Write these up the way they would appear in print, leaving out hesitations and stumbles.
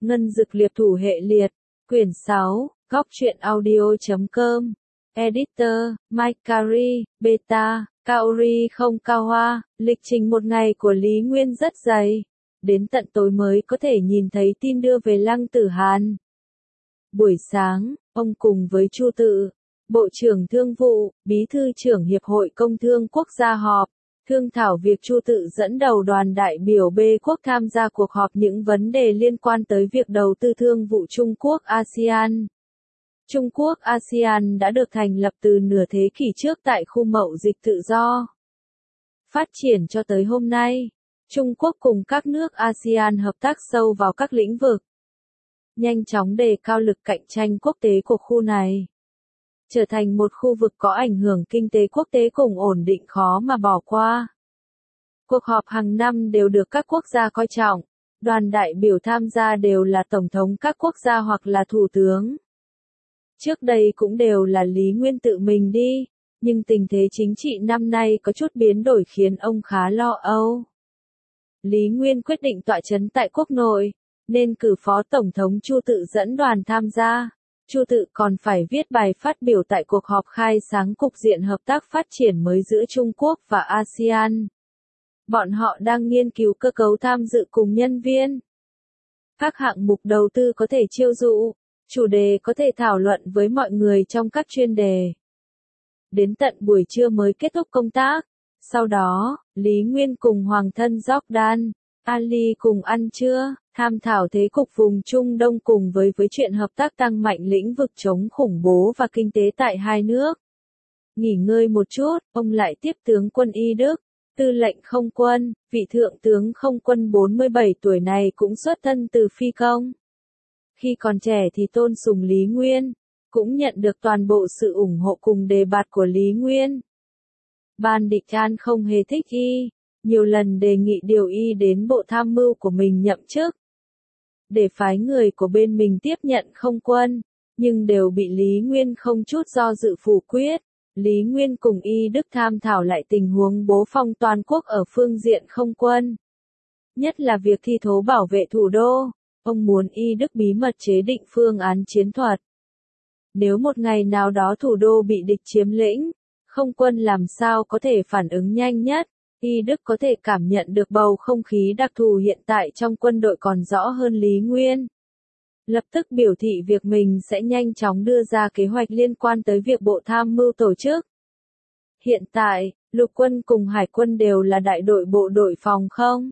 Ngân Dực Liệp Thủ Hệ Liệt, quyển 6, góc truyện audio.com, editor, Mike Carey, beta, Kaori không cao hoa, lịch trình một ngày của Lý Nguyên rất dày, đến tận tối mới có thể nhìn thấy tin đưa về Lăng Tử Hàn. Buổi sáng, ông cùng với Chu Tự, Bộ trưởng Thương vụ, Bí thư trưởng Hiệp hội Công thương Quốc gia họp, thương thảo việc Chu Tự dẫn đầu đoàn đại biểu B quốc tham gia cuộc họp những vấn đề liên quan tới việc đầu tư thương vụ Trung Quốc ASEAN. Trung Quốc ASEAN đã được thành lập từ nửa thế kỷ trước tại khu mậu dịch tự do. Phát triển cho tới hôm nay, Trung Quốc cùng các nước ASEAN hợp tác sâu vào các lĩnh vực, nhanh chóng đề cao lực cạnh tranh quốc tế của khu này, trở thành một khu vực có ảnh hưởng kinh tế quốc tế cùng ổn định khó mà bỏ qua. Cuộc họp hàng năm đều được các quốc gia coi trọng, đoàn đại biểu tham gia đều là tổng thống các quốc gia hoặc là thủ tướng. Trước đây cũng đều là Lý Nguyên tự mình đi, nhưng tình thế chính trị năm nay có chút biến đổi khiến ông khá lo âu. Lý Nguyên quyết định tọa trấn tại quốc nội, nên cử Phó Tổng thống Chu Tự dẫn đoàn tham gia. Chu Tự còn phải viết bài phát biểu tại cuộc họp khai sáng cục diện hợp tác phát triển mới giữa Trung Quốc và ASEAN. Bọn họ đang nghiên cứu cơ cấu tham dự cùng nhân viên. Các hạng mục đầu tư có thể chiêu dụ, chủ đề có thể thảo luận với mọi người trong các chuyên đề. Đến tận buổi trưa mới kết thúc công tác. Sau đó, Lý Nguyên cùng Hoàng thân Jordan, Ali cùng ăn trưa, tham thảo thế cục vùng Trung Đông cùng với chuyện hợp tác tăng mạnh lĩnh vực chống khủng bố và kinh tế tại hai nước. Nghỉ ngơi một chút, ông lại tiếp tướng quân Y Đức, tư lệnh không quân, vị thượng tướng không quân 47 tuổi này cũng xuất thân từ phi công. Khi còn trẻ thì tôn sùng Lý Nguyên, cũng nhận được toàn bộ sự ủng hộ cùng đề bạt của Lý Nguyên. Ban Địch An không hề thích y, nhiều lần đề nghị điều y đến bộ tham mưu của mình nhậm chức, để phái người của bên mình tiếp nhận không quân, nhưng đều bị Lý Nguyên không chút do dự phủ quyết. Lý Nguyên cùng Y Đức tham thảo lại tình huống bố phong toàn quốc ở phương diện không quân, nhất là việc thi thố bảo vệ thủ đô. Ông muốn Y Đức bí mật chế định phương án chiến thuật. Nếu một ngày nào đó thủ đô bị địch chiếm lĩnh, không quân làm sao có thể phản ứng nhanh nhất. Y Đức có thể cảm nhận được bầu không khí đặc thù hiện tại trong quân đội còn rõ hơn Lý Nguyên. Lập tức biểu thị việc mình sẽ nhanh chóng đưa ra kế hoạch liên quan tới việc bộ tham mưu tổ chức. Hiện tại, lục quân cùng hải quân đều là đại đội bộ đội phòng không.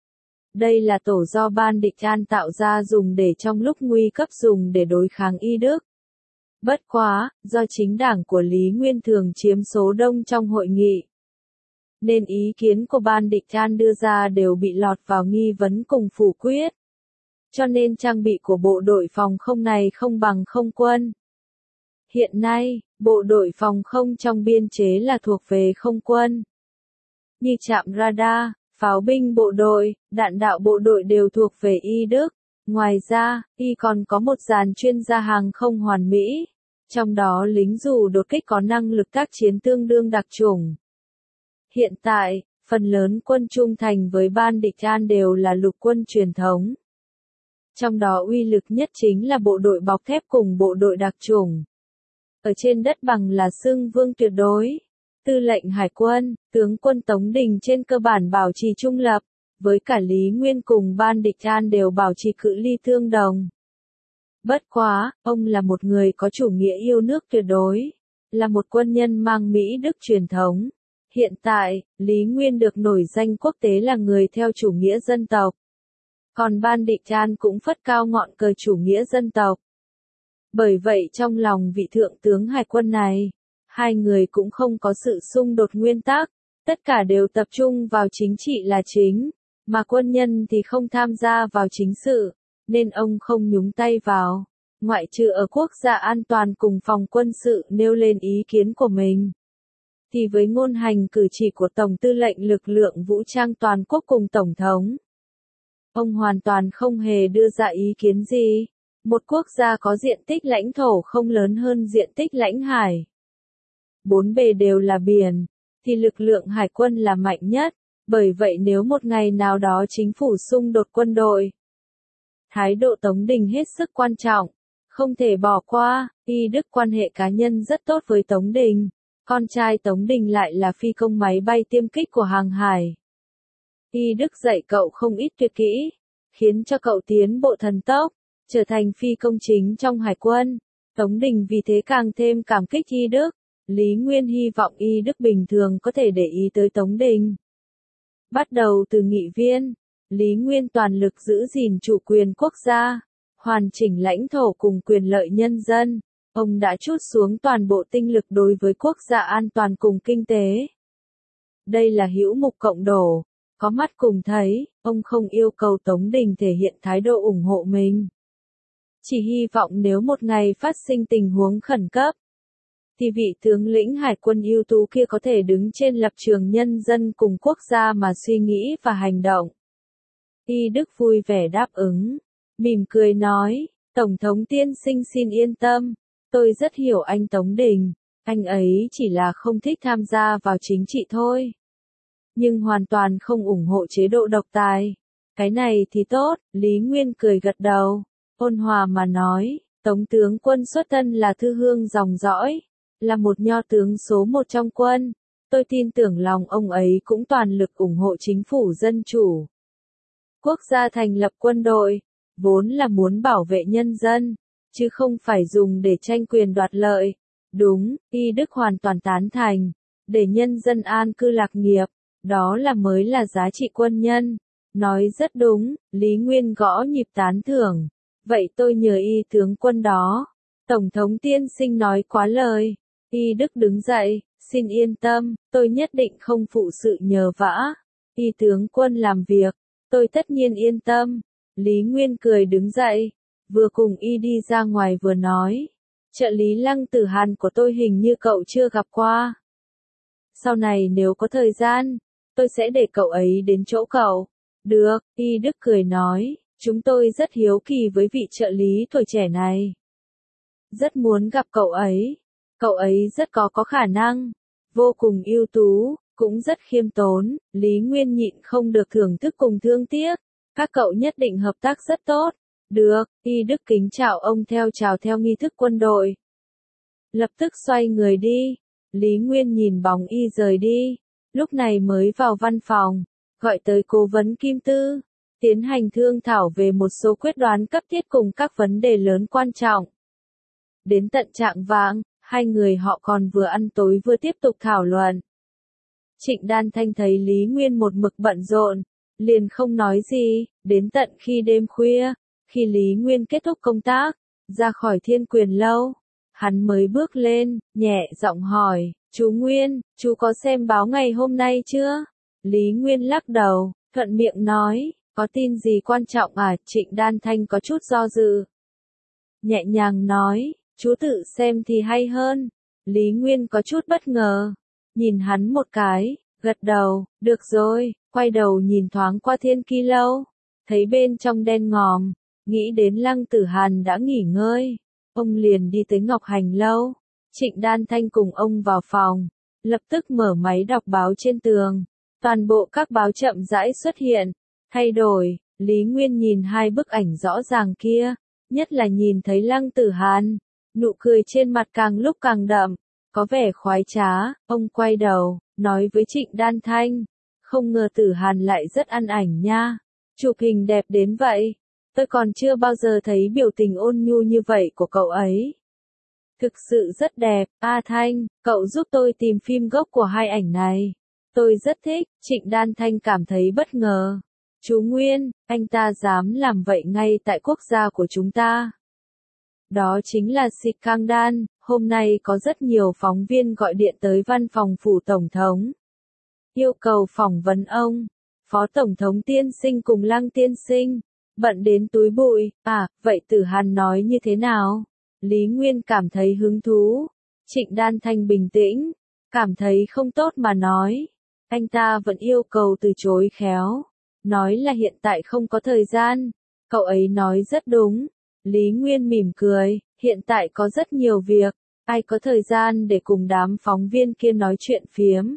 Đây là tổ do Ban Địch An tạo ra dùng để trong lúc nguy cấp dùng để đối kháng Y Đức. Bất quá, do chính đảng của Lý Nguyên thường chiếm số đông trong hội nghị, nên ý kiến của Ban Địch An đưa ra đều bị lọt vào nghi vấn cùng phủ quyết. Cho nên trang bị của bộ đội phòng không này không bằng không quân. Hiện nay, bộ đội phòng không trong biên chế là thuộc về không quân, như trạm radar, pháo binh bộ đội, đạn đạo bộ đội đều thuộc về Y Đức. Ngoài ra, Y còn có một dàn chuyên gia hàng không hoàn mỹ, trong đó lính dù đột kích có năng lực tác chiến tương đương đặc chủng. Hiện tại, phần lớn quân trung thành với Ban Địch An đều là lục quân truyền thống. Trong đó uy lực nhất chính là bộ đội bọc thép cùng bộ đội đặc chủng. Ở trên đất bằng là xưng vương tuyệt đối. Tư lệnh Hải quân, tướng quân Tống Đình trên cơ bản bảo trì trung lập, với cả Lý Nguyên cùng Ban Địch An đều bảo trì cự ly tương đồng. Bất quá, ông là một người có chủ nghĩa yêu nước tuyệt đối, là một quân nhân mang Mỹ Đức truyền thống. Hiện tại, Lý Nguyên được nổi danh quốc tế là người theo chủ nghĩa dân tộc. Còn Ban Địch An cũng phất cao ngọn cờ chủ nghĩa dân tộc. Bởi vậy trong lòng vị thượng tướng hải quân này, hai người cũng không có sự xung đột nguyên tắc, tất cả đều tập trung vào chính trị là chính, mà quân nhân thì không tham gia vào chính sự, nên ông không nhúng tay vào, ngoại trừ ở quốc gia an toàn cùng phòng quân sự nêu lên ý kiến của mình. Thì với ngôn hành cử chỉ của Tổng tư lệnh lực lượng vũ trang toàn quốc cùng Tổng thống, ông hoàn toàn không hề đưa ra ý kiến gì. Một quốc gia có diện tích lãnh thổ không lớn hơn diện tích lãnh hải, bốn bề đều là biển, thì lực lượng hải quân là mạnh nhất. Bởi vậy nếu một ngày nào đó chính phủ xung đột quân đội, Thái độ Tống Đình hết sức quan trọng, không thể bỏ qua. Y Đức quan hệ cá nhân rất tốt với Tống Đình. Con trai Tống Đình lại là phi công máy bay tiêm kích của hàng hải. Y Đức dạy cậu không ít tuyệt kỹ, khiến cho cậu tiến bộ thần tốc, trở thành phi công chính trong hải quân. Tống Đình vì thế càng thêm cảm kích Y Đức. Lý Nguyên hy vọng Y Đức bình thường có thể để ý tới Tống Đình. Bắt đầu từ nghị viên, Lý Nguyên toàn lực giữ gìn chủ quyền quốc gia, hoàn chỉnh lãnh thổ cùng quyền lợi nhân dân. Ông đã trút xuống toàn bộ tinh lực đối với quốc gia an toàn cùng kinh tế. Đây là hữu mục cộng đổ, có mắt cùng thấy, ông không yêu cầu Tống Đình thể hiện thái độ ủng hộ mình. Chỉ hy vọng nếu một ngày phát sinh tình huống khẩn cấp, thì vị tướng lĩnh hải quân ưu tú kia có thể đứng trên lập trường nhân dân cùng quốc gia mà suy nghĩ và hành động. Y Đức vui vẻ đáp ứng, mỉm cười nói, Tổng thống tiên sinh xin yên tâm, tôi rất hiểu anh Tống Đình, anh ấy chỉ là không thích tham gia vào chính trị thôi. Nhưng hoàn toàn không ủng hộ chế độ độc tài. Cái này thì tốt, Lý Nguyên cười gật đầu, ôn hòa mà nói, Tống tướng quân xuất thân là thư hương dòng dõi, là một nho tướng số một trong quân. Tôi tin tưởng lòng ông ấy cũng toàn lực ủng hộ chính phủ dân chủ. Quốc gia thành lập quân đội, vốn là muốn bảo vệ nhân dân, chứ không phải dùng để tranh quyền đoạt lợi. Đúng, Y Đức hoàn toàn tán thành, để nhân dân an cư lạc nghiệp, đó là mới là giá trị quân nhân. Nói rất đúng, Lý Nguyên gõ nhịp tán thưởng. Vậy tôi nhờ Y tướng quân đó. Tổng thống tiên sinh nói quá lời. Y Đức đứng dậy, xin yên tâm, tôi nhất định không phụ sự nhờ vả. Y tướng quân làm việc, tôi tất nhiên yên tâm. Lý Nguyên cười đứng dậy, vừa cùng Y đi ra ngoài vừa nói, trợ lý Lăng Tử Hàn của tôi hình như cậu chưa gặp qua. Sau này nếu có thời gian, tôi sẽ để cậu ấy đến chỗ cậu. Được, Y Đức cười nói, chúng tôi rất hiếu kỳ với vị trợ lý tuổi trẻ này. Rất muốn gặp cậu ấy. Cậu ấy rất có khả năng, vô cùng ưu tú, cũng rất khiêm tốn. Lý Nguyên nhịn không được thưởng thức cùng thương tiếc. Các cậu nhất định hợp tác rất tốt. Được, Y Đức kính chào ông chào theo nghi thức quân đội. Lập tức xoay người đi. Lý Nguyên nhìn bóng Y rời đi. Lúc này mới vào văn phòng, gọi tới cố vấn Kim Tư, tiến hành thương thảo về một số quyết đoán cấp thiết cùng các vấn đề lớn quan trọng. Đến tận chạng vạng, hai người họ còn vừa ăn tối vừa tiếp tục thảo luận. Trịnh Đan Thanh thấy Lý Nguyên một mực bận rộn, liền không nói gì, đến tận khi đêm khuya, khi Lý Nguyên kết thúc công tác, ra khỏi Thiên Quyền lâu, hắn mới bước lên, nhẹ giọng hỏi, chú Nguyên, chú có xem báo ngày hôm nay chưa? Lý Nguyên lắc đầu, thuận miệng nói, có tin gì quan trọng à? Trịnh Đan Thanh có chút do dự. Nhẹ nhàng nói, chú tự xem thì hay hơn. Lý Nguyên có chút bất ngờ, nhìn hắn một cái, gật đầu, được rồi, quay đầu nhìn thoáng qua Thiên Ki lâu, thấy bên trong đen ngòm, nghĩ đến Lăng Tử Hàn đã nghỉ ngơi, ông liền đi tới Ngọc Hành lâu. Trịnh Đan Thanh cùng ông vào phòng, lập tức mở máy đọc báo trên tường, toàn bộ các báo chậm rãi xuất hiện, thay đổi. Lý Nguyên nhìn hai bức ảnh rõ ràng kia, nhất là nhìn thấy Lăng Tử Hàn, nụ cười trên mặt càng lúc càng đậm, có vẻ khoái trá. Ông quay đầu, nói với Trịnh Đan Thanh, không ngờ Tử Hàn lại rất ăn ảnh nha, chụp hình đẹp đến vậy, tôi còn chưa bao giờ thấy biểu tình ôn nhu như vậy của cậu ấy. Thực sự rất đẹp. A Thanh, cậu giúp tôi tìm phim gốc của hai ảnh này. Tôi rất thích. Trịnh Đan Thanh cảm thấy bất ngờ. Chú Nguyên, anh ta dám làm vậy ngay tại quốc gia của chúng ta. Đó chính là Sikangdan. Hôm nay có rất nhiều phóng viên gọi điện tới văn phòng phủ tổng thống, yêu cầu phỏng vấn ông. Phó tổng thống tiên sinh cùng Lăng tiên sinh, bận đến túi bụi. À, vậy Tử Hàn nói như thế nào? Lý Nguyên cảm thấy hứng thú. Trịnh Đan Thanh bình tĩnh, cảm thấy không tốt mà nói. Anh ta vẫn yêu cầu từ chối khéo, nói là hiện tại không có thời gian. Cậu ấy nói rất đúng. Lý Nguyên mỉm cười, hiện tại có rất nhiều việc, ai có thời gian để cùng đám phóng viên kia nói chuyện phiếm.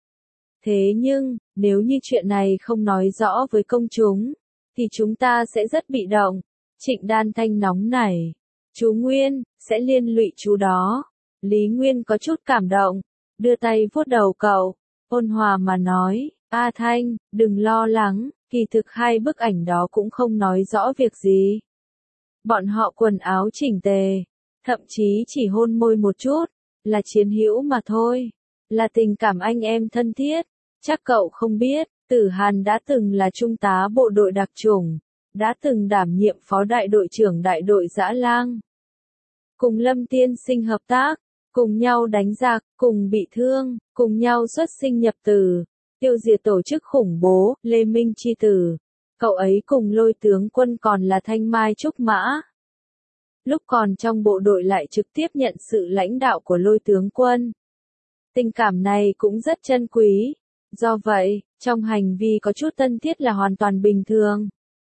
Thế nhưng, nếu như chuyện này không nói rõ với công chúng, thì chúng ta sẽ rất bị động. Trịnh Đan Thanh nóng nảy. Chú Nguyên, sẽ liên lụy chú đó. Lý Nguyên có chút cảm động, đưa tay vuốt đầu cậu, ôn hòa mà nói, A Thanh, đừng lo lắng, kỳ thực hai bức ảnh đó cũng không nói rõ việc gì. Bọn họ quần áo chỉnh tề, thậm chí chỉ hôn môi một chút, là chiến hữu mà thôi, là tình cảm anh em thân thiết. Chắc cậu không biết, Tử Hàn đã từng là trung tá bộ đội đặc chủng, đã từng đảm nhiệm phó đại đội trưởng đại đội Dã Lang. Cùng Lâm Tiên Sinh hợp tác, cùng nhau đánh giặc, cùng bị thương, cùng nhau xuất sinh nhập tử, tiêu diệt tổ chức khủng bố, Lê Minh chi tử. Cậu ấy cùng Lôi tướng quân còn là thanh mai trúc mã. Lúc còn trong bộ đội lại trực tiếp nhận sự lãnh đạo của Lôi tướng quân. Tình cảm này cũng rất chân quý. Do vậy, trong hành vi có chút thân thiết là hoàn toàn bình thường.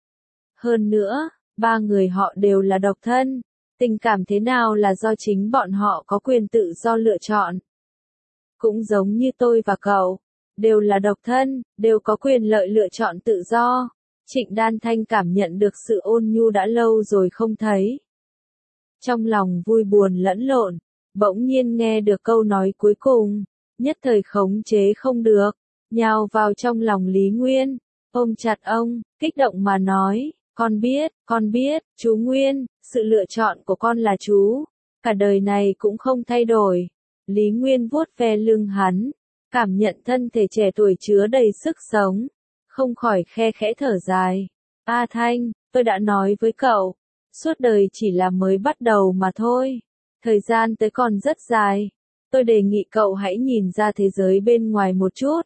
Hơn nữa, ba người họ đều là độc thân. Tình cảm thế nào là do chính bọn họ có quyền tự do lựa chọn. Cũng giống như tôi và cậu, đều là độc thân, đều có quyền lợi lựa chọn tự do. Trịnh Đan Thanh cảm nhận được sự ôn nhu đã lâu rồi không thấy. Trong lòng vui buồn lẫn lộn, bỗng nhiên nghe được câu nói cuối cùng, nhất thời khống chế không được, nhào vào trong lòng Lý Nguyên, ôm chặt ông, kích động mà nói, con biết, chú Nguyên, sự lựa chọn của con là chú, cả đời này cũng không thay đổi. Lý Nguyên vuốt ve lưng hắn, cảm nhận thân thể trẻ tuổi chứa đầy sức sống, không khỏi khe khẽ thở dài. A Thanh, tôi đã nói với cậu, suốt đời chỉ là mới bắt đầu mà thôi, thời gian tới còn rất dài, tôi đề nghị cậu hãy nhìn ra thế giới bên ngoài một chút.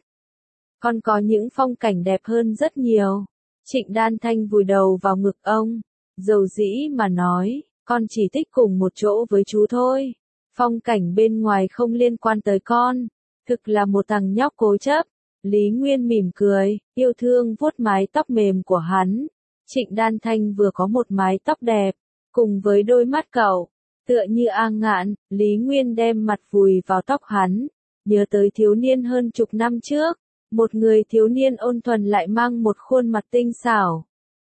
Con có những phong cảnh đẹp hơn rất nhiều. Trịnh Đan Thanh vùi đầu vào ngực ông, dầu dĩ mà nói, con chỉ thích cùng một chỗ với chú thôi. Phong cảnh bên ngoài không liên quan tới con. Thực là một thằng nhóc cố chấp. Lý Nguyên mỉm cười, yêu thương vuốt mái tóc mềm của hắn. Trịnh Đan Thanh vừa có một mái tóc đẹp, cùng với đôi mắt cậu, tựa như ang ngạn, Lý Nguyên đem mặt vùi vào tóc hắn, nhớ tới thiếu niên hơn chục năm trước. Một người thiếu niên ôn thuần lại mang một khuôn mặt tinh xảo.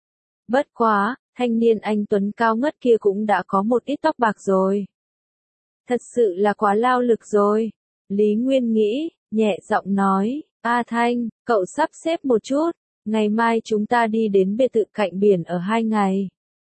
Bất quá, thanh niên anh tuấn cao ngất kia cũng đã có một ít tóc bạc rồi. Thật sự là quá lao lực rồi. Lý Nguyên nghĩ, nhẹ giọng nói, A Thanh, cậu sắp xếp một chút, ngày mai chúng ta đi đến biệt thự cạnh biển ở 2 ngày.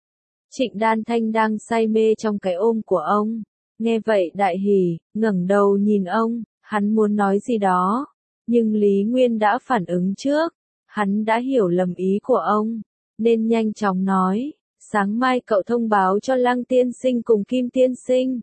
Trịnh Đan Thanh đang say mê trong cái ôm của ông. Nghe vậy đại hỉ, ngẩng đầu nhìn ông, hắn muốn nói gì đó. Nhưng Lý Nguyên đã phản ứng trước, hắn đã hiểu lầm ý của ông, nên nhanh chóng nói, sáng mai cậu thông báo cho Lăng tiên sinh cùng Kim tiên sinh.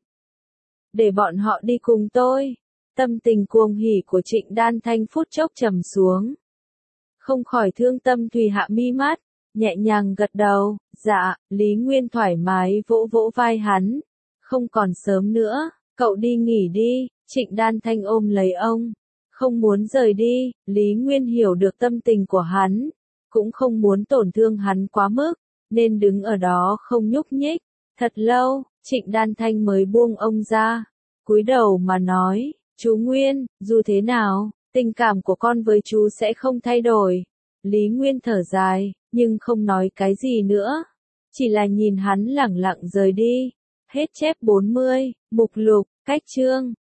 Để bọn họ đi cùng tôi. Tâm tình cuồng hỉ của Trịnh Đan Thanh phút chốc trầm xuống. Không khỏi thương tâm thùy hạ mi mắt, nhẹ nhàng gật đầu, dạ, Lý Nguyên thoải mái vỗ vỗ vai hắn. Không còn sớm nữa, cậu đi nghỉ đi, Trịnh Đan Thanh ôm lấy ông. Không muốn rời đi, Lý Nguyên hiểu được tâm tình của hắn, cũng không muốn tổn thương hắn quá mức, nên đứng ở đó không nhúc nhích. Thật lâu, Trịnh Đan Thanh mới buông ông ra, cúi đầu mà nói, chú Nguyên, dù thế nào, tình cảm của con với chú sẽ không thay đổi. Lý Nguyên thở dài, nhưng không nói cái gì nữa, chỉ là nhìn hắn lẳng lặng rời đi. Hết chép 40, mục lục, cách chương.